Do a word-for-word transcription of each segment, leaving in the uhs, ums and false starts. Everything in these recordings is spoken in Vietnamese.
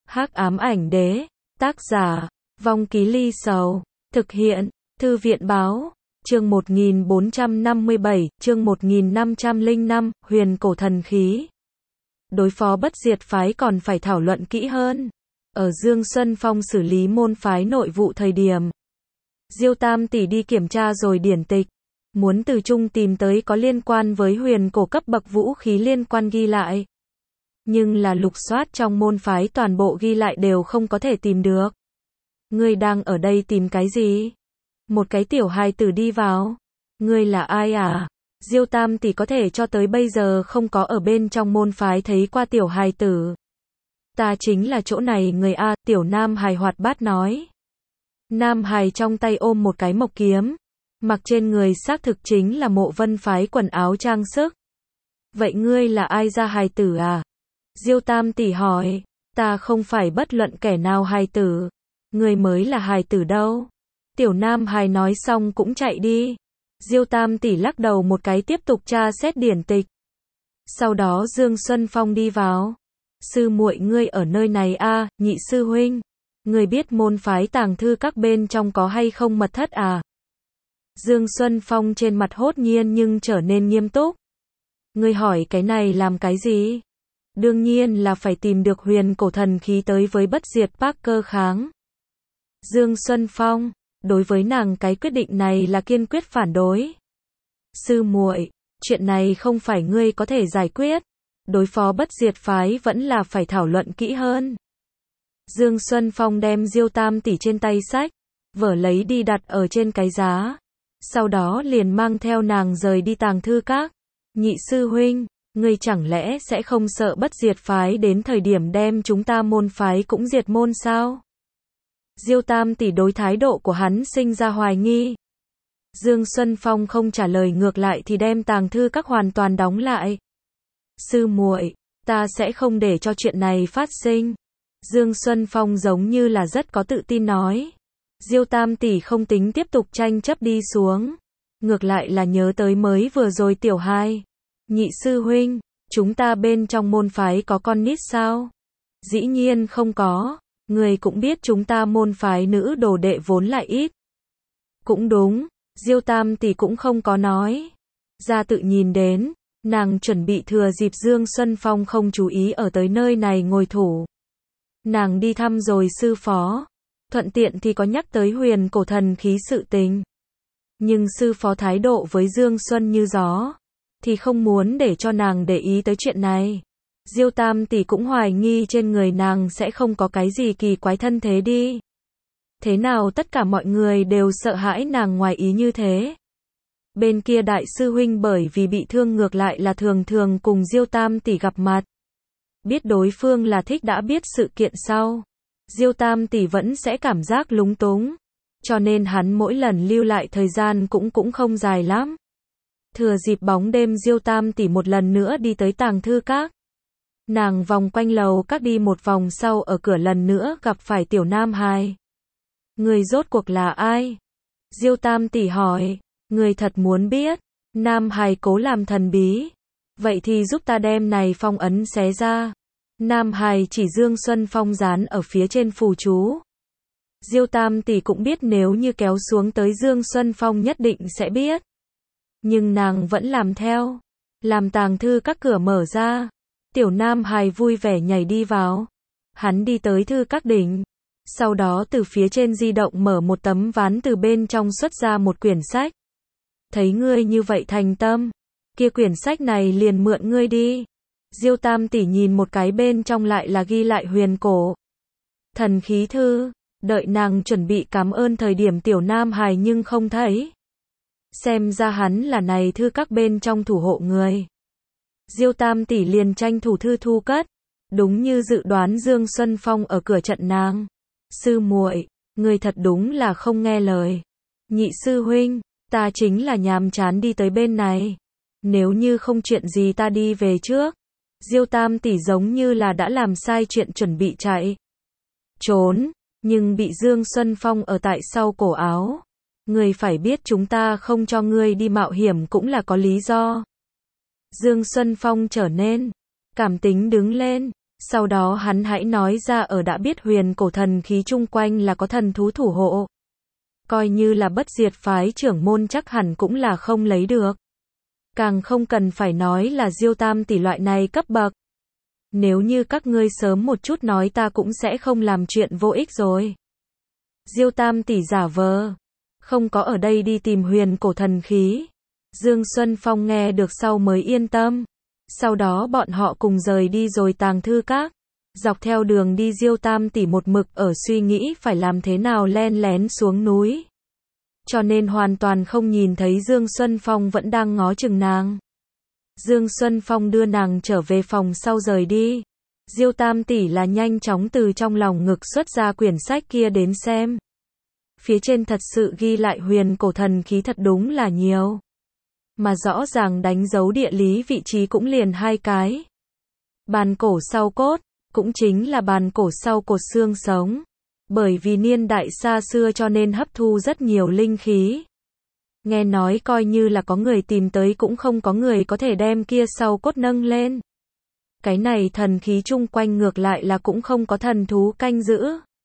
Hắc ám ảnh đế, tác giả, Vong Ký Ly Sầu, thực hiện, Thư viện báo, chương một nghìn bốn trăm năm mươi bảy, chương một nghìn năm trăm lẻ năm, huyền cổ thần khí. Đối phó bất diệt phái còn phải thảo luận kỹ hơn. Ở Dương Xuân Phong xử lý môn phái nội vụ thời điểm, Diêu Tam tỷ đi kiểm tra rồi điển tịch, muốn từ chung tìm tới có liên quan với huyền cổ cấp bậc vũ khí liên quan ghi lại. Nhưng là lục soát trong môn phái toàn bộ ghi lại đều không có thể tìm được. Ngươi đang ở đây tìm cái gì? Một cái tiểu hài tử đi vào. Ngươi là ai à? Diêu Tam tỷ có thể cho tới bây giờ không có ở bên trong môn phái thấy qua tiểu hài tử. Ta chính là chỗ này người a, tiểu nam hài hoạt bát nói. Nam hài trong tay ôm một cái mộc kiếm, mặc trên người xác thực chính là Mộ Vân phái quần áo trang sức. Vậy ngươi là ai ra hài tử à? Diêu Tam tỷ hỏi, ta không phải bất luận kẻ nào hài tử, ngươi mới là hài tử đâu. Tiểu nam hài nói xong cũng chạy đi. Diêu Tam tỷ lắc đầu một cái tiếp tục tra xét điển tịch. Sau đó Dương Xuân Phong đi vào. Sư muội ngươi ở nơi này a, à, nhị sư huynh. Ngươi biết môn phái tàng thư các bên trong có hay không mật thất à? Dương Xuân Phong trên mặt hốt nhiên nhưng trở nên nghiêm túc. Ngươi hỏi cái này làm cái gì? Đương nhiên là phải tìm được huyền cổ thần khí tới với bất diệt Parker kháng. Dương Xuân Phong, đối với nàng cái quyết định này là kiên quyết phản đối. Sư muội, chuyện này không phải ngươi có thể giải quyết. Đối phó bất diệt phái vẫn là phải thảo luận kỹ hơn. Dương Xuân Phong đem Diêu Tam tỷ trên tay sách, vở lấy đi đặt ở trên cái giá. Sau đó liền mang theo nàng rời đi tàng thư các. Nhị sư huynh, ngươi chẳng lẽ sẽ không sợ bất diệt phái đến thời điểm đem chúng ta môn phái cũng diệt môn sao? Diêu Tam tỷ đối thái độ của hắn sinh ra hoài nghi. Dương Xuân Phong không trả lời, ngược lại thì đem tàng thư các hoàn toàn đóng lại. Sư muội, ta sẽ không để cho chuyện này phát sinh. Dương Xuân Phong giống như là rất có tự tin nói. Diêu Tam tỷ không tính tiếp tục tranh chấp đi xuống. Ngược lại là nhớ tới mới vừa rồi tiểu hai. Nhị sư huynh, chúng ta bên trong môn phái có con nít sao? Dĩ nhiên không có. Người cũng biết chúng ta môn phái nữ đồ đệ vốn lại ít. Cũng đúng, Diêu Tam tỷ cũng không có nói. Ra tự nhìn đến, nàng chuẩn bị thừa dịp Dương Xuân Phong không chú ý ở tới nơi này ngồi thủ. Nàng đi thăm rồi sư phó, thuận tiện thì có nhắc tới huyền cổ thần khí sự tình. Nhưng sư phó thái độ với Dương Xuân như gió, thì không muốn để cho nàng để ý tới chuyện này. Diêu Tam tỷ cũng hoài nghi trên người nàng sẽ không có cái gì kỳ quái thân thế đi. Thế nào tất cả mọi người đều sợ hãi nàng ngoài ý như thế. Bên kia đại sư huynh bởi vì bị thương ngược lại là thường thường cùng Diêu Tam tỷ gặp mặt. Biết đối phương là thích đã biết sự kiện sau, Diêu Tam tỷ vẫn sẽ cảm giác lúng túng. Cho nên hắn mỗi lần lưu lại thời gian cũng cũng không dài lắm. Thừa dịp bóng đêm Diêu Tam tỷ một lần nữa đi tới tàng thư các. Nàng vòng quanh lầu các đi một vòng sau ở cửa lần nữa gặp phải tiểu nam hài. Người rốt cuộc là ai? Diêu Tam tỷ hỏi. Người thật muốn biết? Nam hài cố làm thần bí. Vậy thì giúp ta đem này phong ấn xé ra. Nam hài chỉ Dương Xuân Phong dán ở phía trên phù chú. Diêu Tam tỷ cũng biết nếu như kéo xuống tới Dương Xuân Phong nhất định sẽ biết. Nhưng nàng vẫn làm theo. Làm tàng thư các cửa mở ra. Tiểu nam hài vui vẻ nhảy đi vào. Hắn đi tới thư các đỉnh. Sau đó từ phía trên di động mở một tấm ván, từ bên trong xuất ra một quyển sách. Thấy ngươi như vậy thành tâm, kia quyển sách này liền mượn ngươi đi. Diêu Tam tỷ nhìn một cái, bên trong lại là ghi lại huyền cổ thần khí thư. Đợi nàng chuẩn bị cảm ơn thời điểm tiểu nam hài nhưng không thấy. Xem ra hắn là này thư các bên trong thủ hộ người. Diêu Tam tỷ liền tranh thủ thư thu cất. Đúng như dự đoán, Dương Xuân Phong ở cửa trận nàng. Sư muội, người thật đúng là không nghe lời. Nhị sư huynh, ta chính là nhàm chán đi tới bên này. Nếu như không chuyện gì ta đi về trước. Diêu Tam tỷ giống như là đã làm sai chuyện chuẩn bị chạy trốn, nhưng bị Dương Xuân Phong ở tại sau cổ áo. Người phải biết chúng ta không cho ngươi đi mạo hiểm cũng là có lý do. Dương Xuân Phong trở nên cảm tính đứng lên. Sau đó hắn hãy nói ra ở đã biết huyền cổ thần khí chung quanh là có thần thú thủ hộ. Coi như là bất diệt phái trưởng môn chắc hẳn cũng là không lấy được. Càng không cần phải nói là Diêu Tam tỷ loại này cấp bậc. Nếu như các ngươi sớm một chút nói ta cũng sẽ không làm chuyện vô ích rồi. Diêu Tam tỷ giả vờ, không có ở đây đi tìm huyền cổ thần khí. Dương Xuân Phong nghe được sau mới yên tâm. Sau đó bọn họ cùng rời đi rồi tàng thư các. Dọc theo đường đi Diêu Tam tỷ một mực ở suy nghĩ phải làm thế nào len lén xuống núi. Cho nên hoàn toàn không nhìn thấy Dương Xuân Phong vẫn đang ngó chừng nàng. Dương Xuân Phong đưa nàng trở về phòng sau rời đi. Diêu Tam tỷ là nhanh chóng từ trong lòng ngực xuất ra quyển sách kia đến xem. Phía trên thật sự ghi lại huyền cổ thần khí thật đúng là nhiều. Mà rõ ràng đánh dấu địa lý vị trí cũng liền hai cái. Bàn cổ sau cốt, cũng chính là bàn cổ sau cột xương sống. Bởi vì niên đại xa xưa cho nên hấp thu rất nhiều linh khí. Nghe nói coi như là có người tìm tới cũng không có người có thể đem kia sau cốt nâng lên. Cái này thần khí chung quanh ngược lại là cũng không có thần thú canh giữ.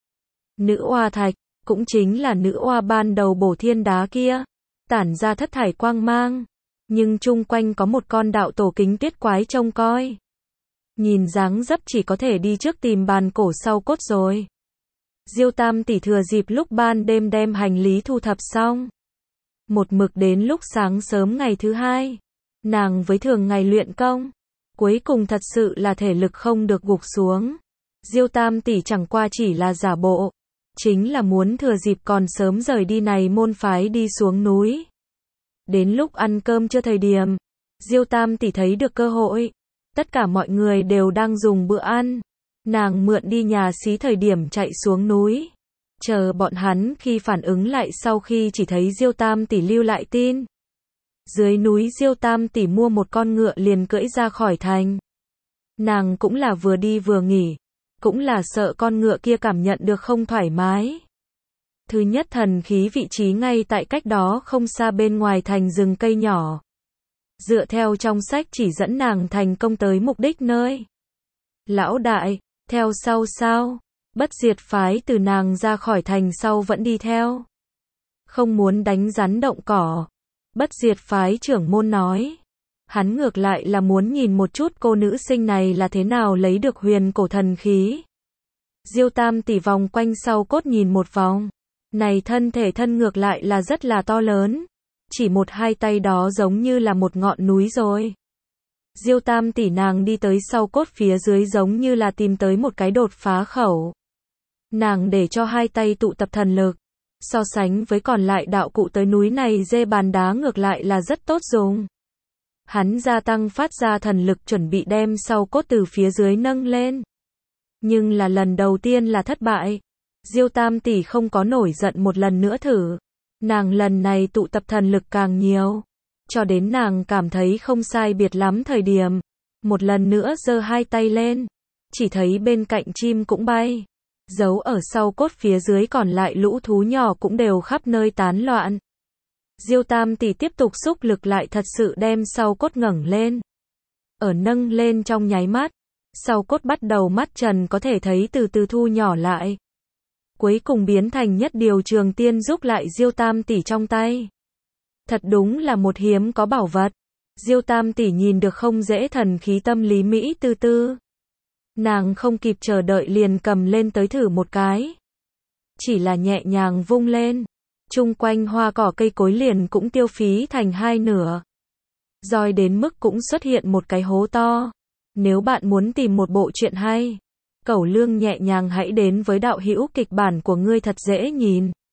Nữ oa thạch, cũng chính là nữ oa ban đầu bổ thiên đá kia, tản ra thất thải quang mang. Nhưng chung quanh có một con đạo tổ kính tuyết quái trông coi. Nhìn dáng dấp chỉ có thể đi trước tìm bàn cổ sau cốt rồi. Diêu Tam tỷ thừa dịp lúc ban đêm đem hành lý thu thập xong. Một mực đến lúc sáng sớm ngày thứ hai. Nàng với thường ngày luyện công. Cuối cùng thật sự là thể lực không được gục xuống. Diêu Tam tỷ chẳng qua chỉ là giả bộ. Chính là muốn thừa dịp còn sớm rời đi này môn phái đi xuống núi. Đến lúc ăn cơm chưa thời điểm. Diêu Tam tỷ thấy được cơ hội. Tất cả mọi người đều đang dùng bữa ăn. Nàng mượn đi nhà xí thời điểm chạy xuống núi. Chờ bọn hắn khi phản ứng lại sau khi chỉ thấy Diêu Tam tỷ lưu lại tin. Dưới núi Diêu Tam tỷ mua một con ngựa liền cưỡi ra khỏi thành. Nàng cũng là vừa đi vừa nghỉ. Cũng là sợ con ngựa kia cảm nhận được không thoải mái. Thứ nhất thần khí vị trí ngay tại cách đó không xa bên ngoài thành rừng cây nhỏ. Dựa theo trong sách chỉ dẫn nàng thành công tới mục đích nơi. Lão đại, theo sau sao? Bất diệt phái từ nàng ra khỏi thành sau vẫn đi theo. Không muốn đánh rắn động cỏ. Bất diệt phái trưởng môn nói. Hắn ngược lại là muốn nhìn một chút cô nữ sinh này là thế nào lấy được huyền cổ thần khí. Diêu Tam tỷ vòng quanh sau cốt nhìn một vòng. Này thân thể thân ngược lại là rất là to lớn. Chỉ một hai tay đó giống như là một ngọn núi rồi. Diêu Tam tỷ nàng đi tới sau cốt phía dưới giống như là tìm tới một cái đột phá khẩu. Nàng để cho hai tay tụ tập thần lực. So sánh với còn lại đạo cụ tới núi này dê bàn đá ngược lại là rất tốt dùng. Hắn gia tăng phát ra thần lực chuẩn bị đem sau cốt từ phía dưới nâng lên. Nhưng là lần đầu tiên là thất bại. Diêu Tam tỷ không có nổi giận một lần nữa thử. Nàng lần này tụ tập thần lực càng nhiều. Cho đến nàng cảm thấy không sai biệt lắm thời điểm. Một lần nữa giơ hai tay lên. Chỉ thấy bên cạnh chim cũng bay. Giấu ở sau cốt phía dưới còn lại lũ thú nhỏ cũng đều khắp nơi tán loạn. Diêu Tam tỷ tiếp tục xúc lực lại thật sự đem sau cốt ngẩng lên. Ở nâng lên trong nháy mắt. Sau cốt bắt đầu mắt trần có thể thấy từ từ thu nhỏ lại. Cuối cùng biến thành nhất điều trường tiên giúp lại Diêu Tam tỷ trong tay. Thật đúng là một hiếm có bảo vật. Diêu Tam tỷ nhìn được không dễ thần khí tâm lý Mỹ tư tư. Nàng không kịp chờ đợi liền cầm lên tới thử một cái. Chỉ là nhẹ nhàng vung lên. Chung quanh hoa cỏ cây cối liền cũng tiêu phí thành hai nửa. Roi đến mức cũng xuất hiện một cái hố to. Nếu bạn muốn tìm một bộ truyện hay, Cẩu Lương nhẹ nhàng hãy đến với đạo hữu kịch bản của ngươi thật dễ nhìn.